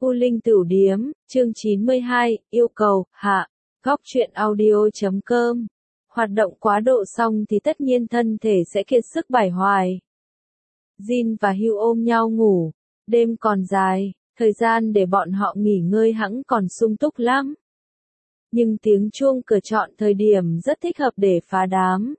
U Linh Tửu Điếm, chương 92, yêu cầu, hạ, góc truyện audio.com. Hoạt động quá độ xong thì tất nhiên thân thể sẽ kiệt sức bải hoài. Jin và Hugh ôm nhau ngủ, đêm còn dài, thời gian để bọn họ nghỉ ngơi hẵng còn sung túc lắm. Nhưng tiếng chuông cửa chọn thời điểm rất thích hợp để phá đám.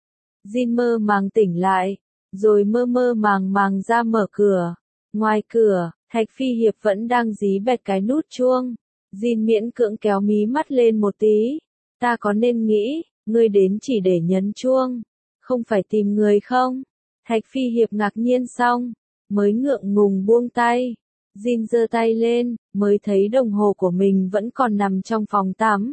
Jin mơ màng tỉnh lại, rồi mơ mơ màng màng ra mở cửa. Ngoài cửa, Thạch Phi Hiệp vẫn đang dí bẹt cái nút chuông. Jin miễn cưỡng kéo mí mắt lên một tí. Ta có nên nghĩ, ngươi đến chỉ để nhấn chuông, không phải tìm người không? Thạch Phi Hiệp ngạc nhiên xong, mới ngượng ngùng buông tay. Jin giơ tay lên, mới thấy đồng hồ của mình vẫn còn nằm trong phòng tắm.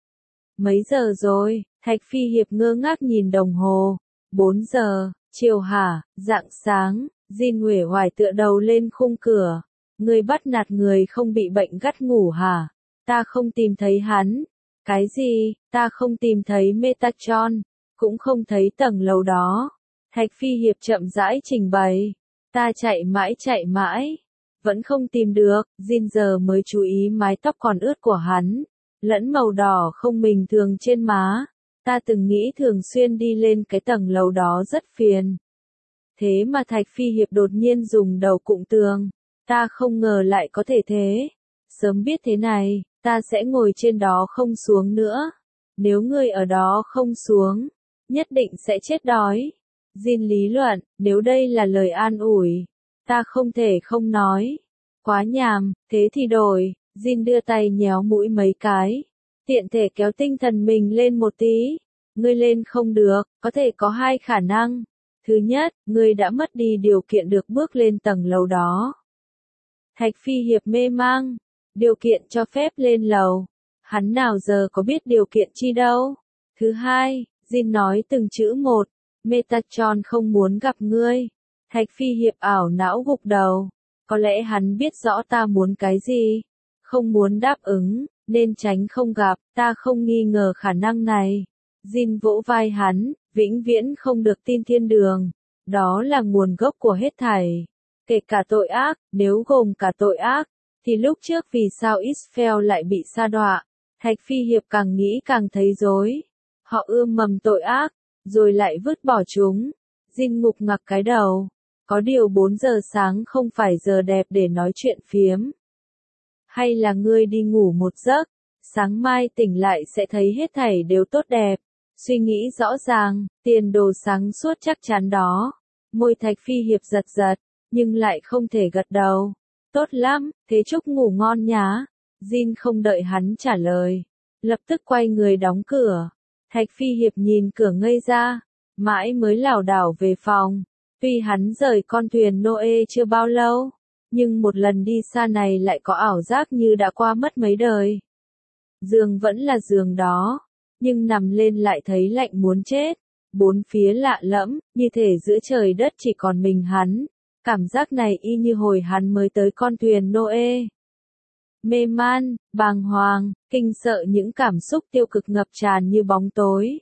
Mấy giờ rồi? Thạch Phi Hiệp ngơ ngác nhìn đồng hồ. 4 giờ, chiều hả? Rạng sáng. Jin uể oải tựa đầu lên khung cửa. Ngươi bắt nạt người không bị bệnh gắt ngủ hả? Ta không tìm thấy hắn. Cái gì? Ta không tìm thấy Metatron, cũng không thấy tầng lầu đó. Thạch Phi Hiệp chậm rãi trình bày. Ta chạy mãi, vẫn không tìm được. Jin giờ mới chú ý mái tóc còn ướt của hắn, lẫn màu đỏ không bình thường trên má. Ta từng nghĩ thường xuyên đi lên cái tầng lầu đó rất phiền. Thế mà Thạch Phi Hiệp đột nhiên dùng đầu cụm tường. Ta không ngờ lại có thể thế. Sớm biết thế này, ta sẽ ngồi trên đó không xuống nữa. Nếu ngươi ở đó không xuống, nhất định sẽ chết đói. Jin lý luận, nếu đây là lời an ủi, ta không thể không nói. Quá nhàm, thế thì đổi. Jin đưa tay nhéo mũi mấy cái, tiện thể kéo tinh thần mình lên một tí. Ngươi lên không được, có thể có hai khả năng. Thứ nhất, ngươi đã mất đi điều kiện được bước lên tầng lầu đó. Thạch Phi Hiệp mê mang. Điều kiện cho phép lên lầu. Hắn nào giờ có biết điều kiện chi đâu. Thứ hai, Jin nói từng chữ một. Metatron không muốn gặp ngươi. Thạch Phi Hiệp ảo não gục đầu. Có lẽ hắn biết rõ ta muốn cái gì. Không muốn đáp ứng, nên tránh không gặp. Ta không nghi ngờ khả năng này. Jin vỗ vai hắn, vĩnh viễn không được tin thiên đường. Đó là nguồn gốc của hết thảy. Kể cả tội ác, nếu gồm cả tội ác, thì lúc trước vì sao Israel lại bị sa đọa? Thạch Phi Hiệp càng nghĩ càng thấy rối. Họ ươm mầm tội ác, rồi lại vứt bỏ chúng. Jin ngục ngặc cái đầu. Có điều 4 giờ sáng không phải giờ đẹp để nói chuyện phiếm. Hay là ngươi đi ngủ một giấc, sáng mai tỉnh lại sẽ thấy hết thảy đều tốt đẹp. Suy nghĩ rõ ràng, tiền đồ sáng suốt chắc chắn đó. Môi Thạch Phi Hiệp giật giật, nhưng lại không thể gật đầu. Tốt lắm, thế chúc ngủ ngon nhá. Jin không đợi hắn trả lời, lập tức quay người đóng cửa. Thạch Phi Hiệp nhìn cửa ngây ra, mãi mới lảo đảo về phòng. Tuy hắn rời con thuyền Noe chưa bao lâu, nhưng một lần đi xa này lại có ảo giác như đã qua mất mấy đời. Giường vẫn là giường đó, nhưng nằm lên lại thấy lạnh muốn chết. Bốn phía lạ lẫm, như thể giữa trời đất chỉ còn mình hắn. Cảm giác này y như hồi hắn mới tới con thuyền Noe. Mê man, bàng hoàng, kinh sợ, những cảm xúc tiêu cực ngập tràn như bóng tối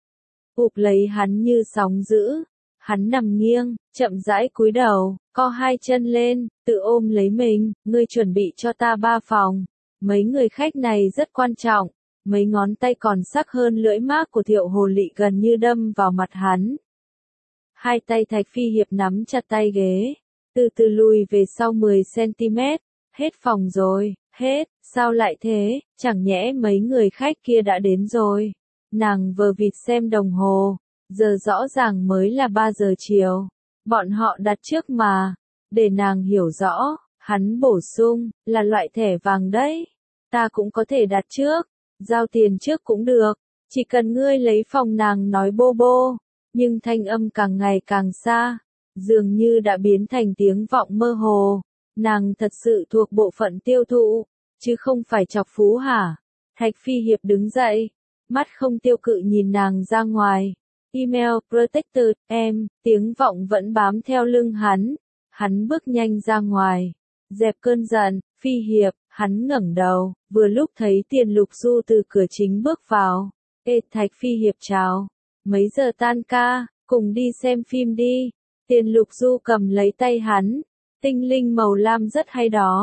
ụp lấy hắn như sóng dữ. Hắn nằm nghiêng, chậm rãi cúi đầu, co hai chân lên, tự ôm lấy mình. Ngươi chuẩn bị cho ta 3 phòng. Mấy người khách này rất quan trọng. Mấy ngón tay còn sắc hơn lưỡi mác của Thiệu Hồ Lị gần như đâm vào mặt hắn. Hai tay Thạch Phi Hiệp nắm chặt tay ghế, từ từ lùi về sau 10 cm. Hết phòng rồi, hết, sao lại thế, chẳng nhẽ mấy người khách kia đã đến rồi. Nàng vờ vịt xem đồng hồ, giờ rõ ràng mới là 3 giờ chiều. Bọn họ đặt trước mà. Để nàng hiểu rõ, hắn bổ sung, là loại thẻ vàng đấy. Ta cũng có thể đặt trước, giao tiền trước cũng được. Chỉ cần ngươi lấy phòng. Nàng nói bô bô, nhưng thanh âm càng ngày càng xa, dường như đã biến thành tiếng vọng mơ hồ. Nàng thật sự thuộc bộ phận tiêu thụ, chứ không phải chọc phú hả? Thạch Phi Hiệp đứng dậy, mắt không tiêu cự nhìn nàng ra ngoài. Email Protector, em, tiếng vọng vẫn bám theo lưng hắn. Hắn bước nhanh ra ngoài, dẹp cơn giận. Phi Hiệp, hắn ngẩng đầu, vừa lúc thấy Tiền Lục Du từ cửa chính bước vào. Ê, Thạch Phi Hiệp chào. Mấy giờ tan ca, cùng đi xem phim đi. Tiền Lục Du cầm lấy tay hắn. Tinh linh màu lam rất hay đó.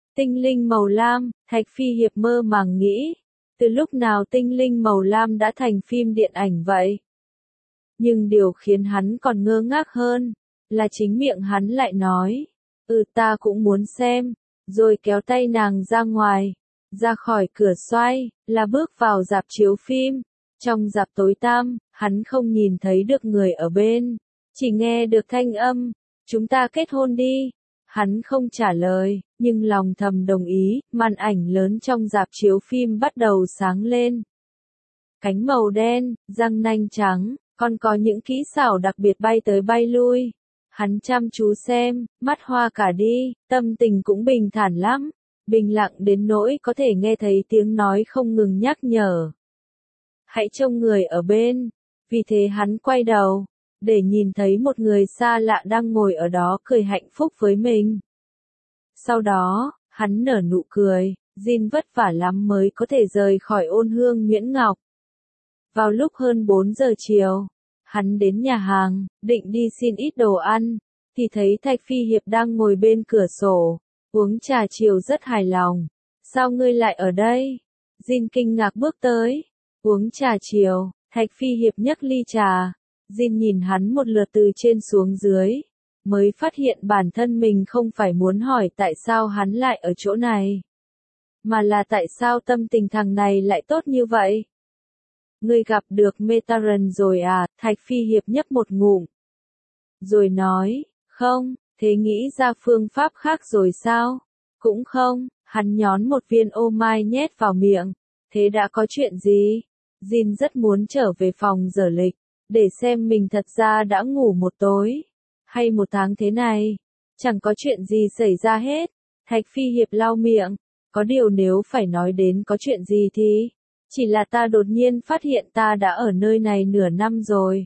Tinh linh màu lam, Thạch Phi Hiệp mơ màng nghĩ. Từ lúc nào tinh linh màu lam đã thành phim điện ảnh vậy? Nhưng điều khiến hắn còn ngơ ngác hơn, là chính miệng hắn lại nói. Ta cũng muốn xem, rồi kéo tay nàng ra ngoài, ra khỏi cửa xoay, là bước vào rạp chiếu phim. Trong rạp tối tăm, hắn không nhìn thấy được người ở bên, chỉ nghe được thanh âm, chúng ta kết hôn đi. Hắn không trả lời, nhưng lòng thầm đồng ý, màn ảnh lớn trong rạp chiếu phim bắt đầu sáng lên. Cánh màu đen, răng nanh trắng, còn có những kỹ xảo đặc biệt bay tới bay lui. Hắn chăm chú xem, mắt hoa cả đi, tâm tình cũng bình thản lắm, bình lặng đến nỗi có thể nghe thấy tiếng nói không ngừng nhắc nhở. Hãy trông người ở bên. Vì thế hắn quay đầu, để nhìn thấy một người xa lạ đang ngồi ở đó cười hạnh phúc với mình. Sau đó, hắn nở nụ cười, Jin vất vả lắm mới có thể rời khỏi ôn hương Nguyễn Ngọc. Vào lúc hơn 4 giờ chiều, hắn đến nhà hàng, định đi xin ít đồ ăn, thì thấy Thạch Phi Hiệp đang ngồi bên cửa sổ, uống trà chiều rất hài lòng. Sao ngươi lại ở đây? Jin kinh ngạc bước tới. Uống trà chiều, Thạch Phi Hiệp nhấc ly trà. Jin nhìn hắn một lượt từ trên xuống dưới, mới phát hiện bản thân mình không phải muốn hỏi tại sao hắn lại ở chỗ này, mà là tại sao tâm tình thằng này lại tốt như vậy. Ngươi gặp được Metaran rồi à? Thạch Phi Hiệp nhấp một ngụm, rồi nói, không, thế nghĩ ra phương pháp khác rồi sao? Cũng không, hắn nhón một viên ô mai nhét vào miệng. Thế đã có chuyện gì? Jin rất muốn trở về phòng dở lịch, để xem mình thật ra đã ngủ một tối, hay một tháng thế này. Chẳng có chuyện gì xảy ra hết. Thạch Phi Hiệp lau miệng, có điều nếu phải nói đến có chuyện gì thì, chỉ là ta đột nhiên phát hiện ta đã ở nơi này nửa năm rồi.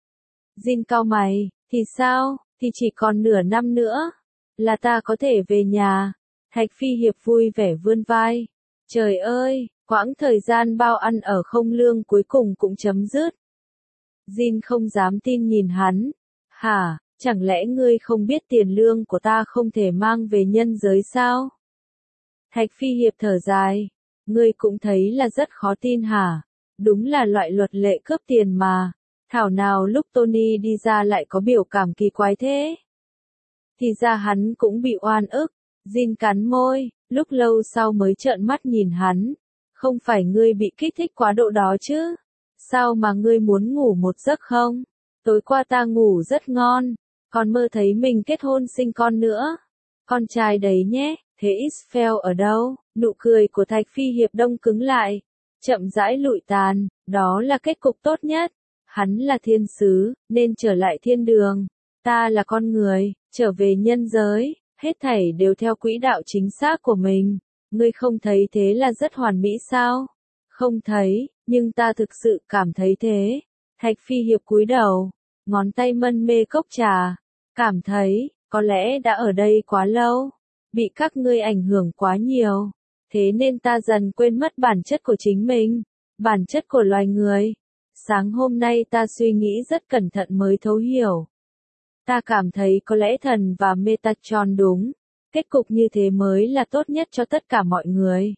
Jin cau mày, thì sao, thì chỉ còn nửa năm nữa, là ta có thể về nhà. Thạch Phi Hiệp vui vẻ vươn vai. Trời ơi, quãng thời gian bao ăn ở không lương cuối cùng cũng chấm dứt. Jin không dám tin nhìn hắn. Hả, chẳng lẽ ngươi không biết tiền lương của ta không thể mang về nhân giới sao? Thạch Phi Hiệp thở dài. Ngươi cũng thấy là rất khó tin hả? Đúng là loại luật lệ cướp tiền mà. Thảo nào lúc Tony đi ra lại có biểu cảm kỳ quái thế? Thì ra hắn cũng bị oan ức. Jin cắn môi, lúc lâu sau mới trợn mắt nhìn hắn. Không phải ngươi bị kích thích quá độ đó chứ? Sao mà ngươi muốn ngủ một giấc không? Tối qua ta ngủ rất ngon, còn mơ thấy mình kết hôn sinh con nữa. Con trai đấy nhé, thế Isfel ở đâu? Nụ cười của Thạch Phi Hiệp đông cứng lại, chậm rãi lụi tàn, đó là kết cục tốt nhất. Hắn là thiên sứ, nên trở lại thiên đường. Ta là con người, trở về nhân giới, hết thảy đều theo quỹ đạo chính xác của mình. Ngươi không thấy thế là rất hoàn mỹ sao? Không thấy, nhưng ta thực sự cảm thấy thế. Thạch Phi Hiệp cúi đầu, ngón tay mân mê cốc trà. Cảm thấy, có lẽ đã ở đây quá lâu, bị các ngươi ảnh hưởng quá nhiều. Thế nên ta dần quên mất bản chất của chính mình, bản chất của loài người. Sáng hôm nay ta suy nghĩ rất cẩn thận mới thấu hiểu. Ta cảm thấy có lẽ thần và Metatron đúng. Kết cục như thế mới là tốt nhất cho tất cả mọi người.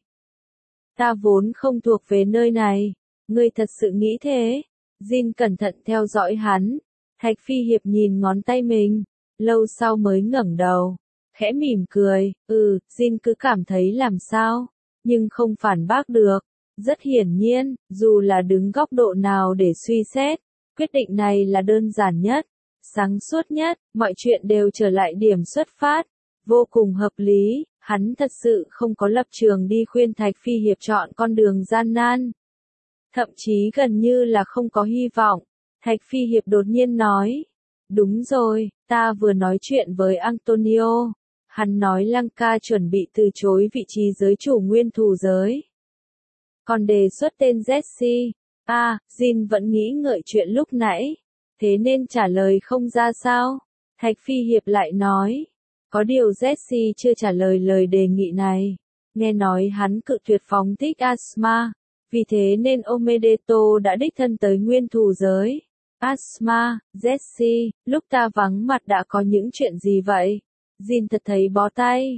Ta vốn không thuộc về nơi này. Ngươi thật sự nghĩ thế? Jin cẩn thận theo dõi hắn. Thạch Phi Hiệp nhìn ngón tay mình, lâu sau mới ngẩng đầu, khẽ mỉm cười. Jin cứ cảm thấy làm sao, nhưng không phản bác được. Rất hiển nhiên, dù là đứng góc độ nào để suy xét, quyết định này là đơn giản nhất, sáng suốt nhất, mọi chuyện đều trở lại điểm xuất phát. Vô cùng hợp lý, hắn thật sự không có lập trường đi khuyên Thạch Phi Hiệp chọn con đường gian nan. Thậm chí gần như là không có hy vọng. Thạch Phi Hiệp đột nhiên nói. Đúng rồi, ta vừa nói chuyện với Antonio. Hắn nói Lanka chuẩn bị từ chối vị trí giới chủ nguyên thù giới. Còn đề xuất tên Jesse. Jin vẫn nghĩ ngợi chuyện lúc nãy. Thế nên trả lời không ra sao? Thạch Phi Hiệp lại nói. Có điều Jesse chưa trả lời lời đề nghị này. Nghe nói hắn cự tuyệt phóng thích Asma. Vì thế nên Omedeto đã đích thân tới nguyên thù giới. Asma, Jesse, lúc ta vắng mặt đã có những chuyện gì vậy? Jin thật thấy bó tay.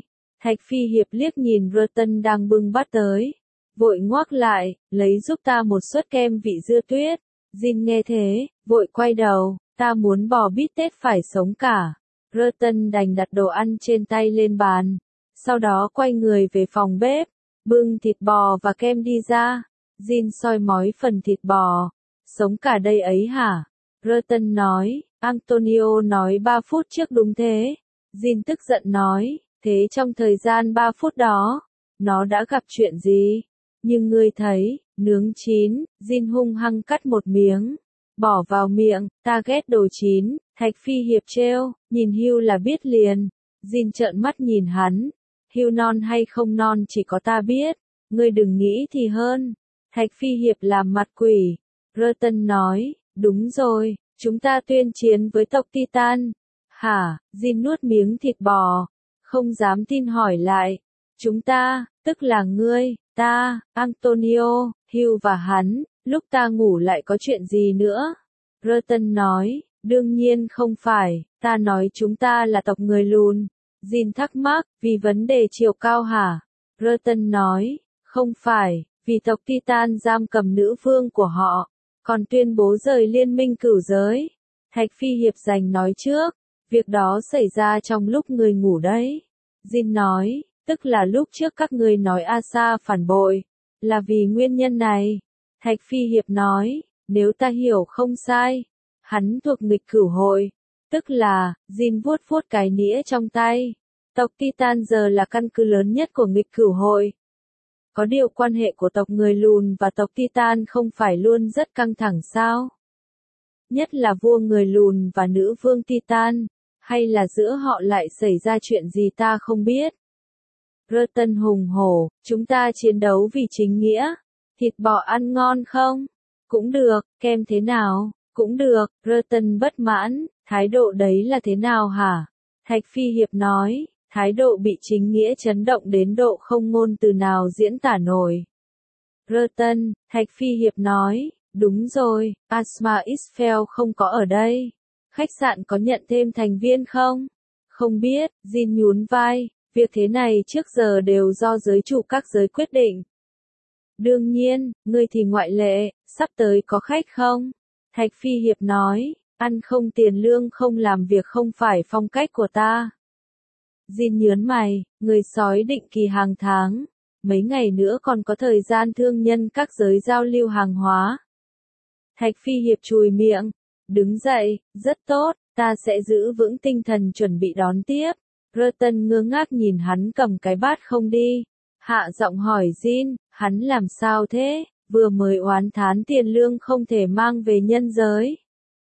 Thạch Phi Hiệp liếc nhìn Reuton đang bưng bát tới. Vội ngoác lại, lấy giúp ta một suất kem vị dưa tuyết. Jin nghe thế, vội quay đầu, ta muốn bò bít tết phải sống cả. Reuton đành đặt đồ ăn trên tay lên bàn. Sau đó quay người về phòng bếp, bưng thịt bò và kem đi ra. Jin soi mói phần thịt bò. Sống cả đây ấy hả? Reuton nói, Antonio nói 3 phút trước đúng thế. Jin tức giận nói, thế trong thời gian 3 phút đó, nó đã gặp chuyện gì? Nhưng ngươi thấy, nướng chín, Jin hung hăng cắt một miếng, bỏ vào miệng, ta ghét đồ chín. Thạch Phi Hiệp trêu, nhìn Hugh là biết liền. Jin trợn mắt nhìn hắn, Hugh non hay không non chỉ có ta biết, ngươi đừng nghĩ thì hơn. Thạch Phi Hiệp làm mặt quỷ. Reuton nói, đúng rồi, chúng ta tuyên chiến với tộc Titan. Hả? Jin nuốt miếng thịt bò, không dám tin hỏi lại. Chúng ta, tức là ngươi, ta, Antonio, Hugh và hắn, lúc ta ngủ lại có chuyện gì nữa? Reuton nói, đương nhiên không phải, ta nói chúng ta là tộc người lùn. Jin thắc mắc, vì vấn đề chiều cao hả? Reuton nói, không phải, vì tộc Titan giam cầm nữ vương của họ, còn tuyên bố rời liên minh cửu giới. Thạch Phi Hiệp giành nói trước, việc đó xảy ra trong lúc người ngủ đấy. Jin nói, tức là lúc trước các ngươi nói Asa phản bội, là vì nguyên nhân này. Thạch Phi Hiệp nói, nếu ta hiểu không sai, hắn thuộc nghịch cửu hội, tức là, Jin vuốt vuốt cái nĩa trong tay. Tộc Titan giờ là căn cứ lớn nhất của nghịch cửu hội. Có điều quan hệ của tộc người lùn và tộc Titan không phải luôn rất căng thẳng sao? Nhất là vua người lùn và nữ vương Titan, hay là giữa họ lại xảy ra chuyện gì ta không biết? Reuton hùng hổ, chúng ta chiến đấu vì chính nghĩa. Thịt bò ăn ngon không? Cũng được, kem thế nào? Cũng được. Reuton bất mãn, thái độ đấy là thế nào hả? Thạch Phi Hiệp nói, thái độ bị chính nghĩa chấn động đến độ không ngôn từ nào diễn tả nổi. Reuton, Thạch Phi Hiệp nói, đúng rồi, Asma Isfel không có ở đây. Khách sạn có nhận thêm thành viên không? Không biết, Jin nhún vai, việc thế này trước giờ đều do giới chủ các giới quyết định. Đương nhiên, ngươi thì ngoại lệ, sắp tới có khách không? Thạch Phi Hiệp nói, ăn không tiền lương không làm việc không phải phong cách của ta. Jin nhớn mày, người sói định kỳ hàng tháng, mấy ngày nữa còn có thời gian thương nhân các giới giao lưu hàng hóa. Thạch Phi Hiệp chùi miệng, đứng dậy, rất tốt, ta sẽ giữ vững tinh thần chuẩn bị đón tiếp. Reuton ngơ ngác nhìn hắn cầm cái bát không đi. Hạ giọng hỏi Jin, hắn làm sao thế, vừa mới oán thán tiền lương không thể mang về nhân giới.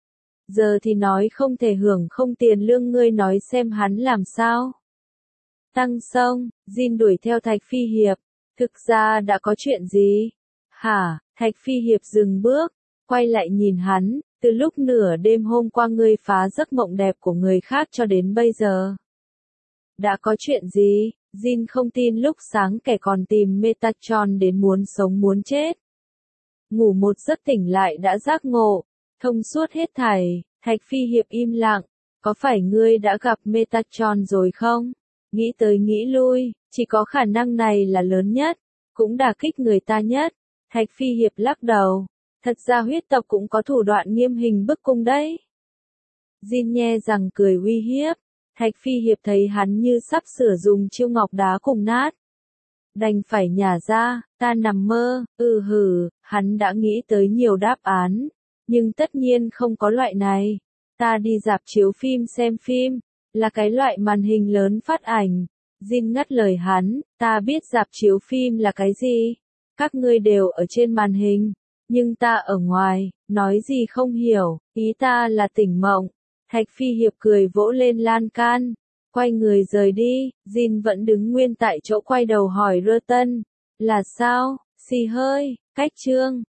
Giờ thì nói không thể hưởng không tiền lương, ngươi nói xem hắn làm sao. Tăng Sông, Jin đuổi theo Thạch Phi Hiệp, thực ra đã có chuyện gì? Hả? Thạch Phi Hiệp dừng bước, quay lại nhìn hắn, từ lúc nửa đêm hôm qua ngươi phá giấc mộng đẹp của người khác cho đến bây giờ. Đã có chuyện gì? Jin không tin lúc sáng kẻ còn tìm Metatron đến muốn sống muốn chết. Ngủ một giấc tỉnh lại đã giác ngộ, thông suốt hết thảy. Thạch Phi Hiệp im lặng, có phải ngươi đã gặp Metatron rồi không? Nghĩ tới nghĩ lui, chỉ có khả năng này là lớn nhất, cũng đả kích người ta nhất. Thạch Phi Hiệp lắc đầu, thật ra huyết tộc cũng có thủ đoạn nghiêm hình bức cung đấy. Jin nhe rằng cười uy hiếp. Thạch Phi Hiệp thấy hắn như sắp sửa dùng chiêu ngọc đá cùng nát. Đành phải nhả ra, ta nằm mơ, hắn đã nghĩ tới nhiều đáp án, nhưng tất nhiên không có loại này. Ta đi rạp chiếu phim xem phim, là cái loại màn hình lớn phát ảnh. Jin ngắt lời hắn, ta biết rạp chiếu phim là cái gì. Các ngươi đều ở trên màn hình, nhưng ta ở ngoài, nói gì không hiểu, ý ta là tỉnh mộng. Thạch Phi Hiệp cười vỗ lên lan can, quay người rời đi. Jin vẫn đứng nguyên tại chỗ quay đầu hỏi Reuton, là sao? Xì hơi, cách chương.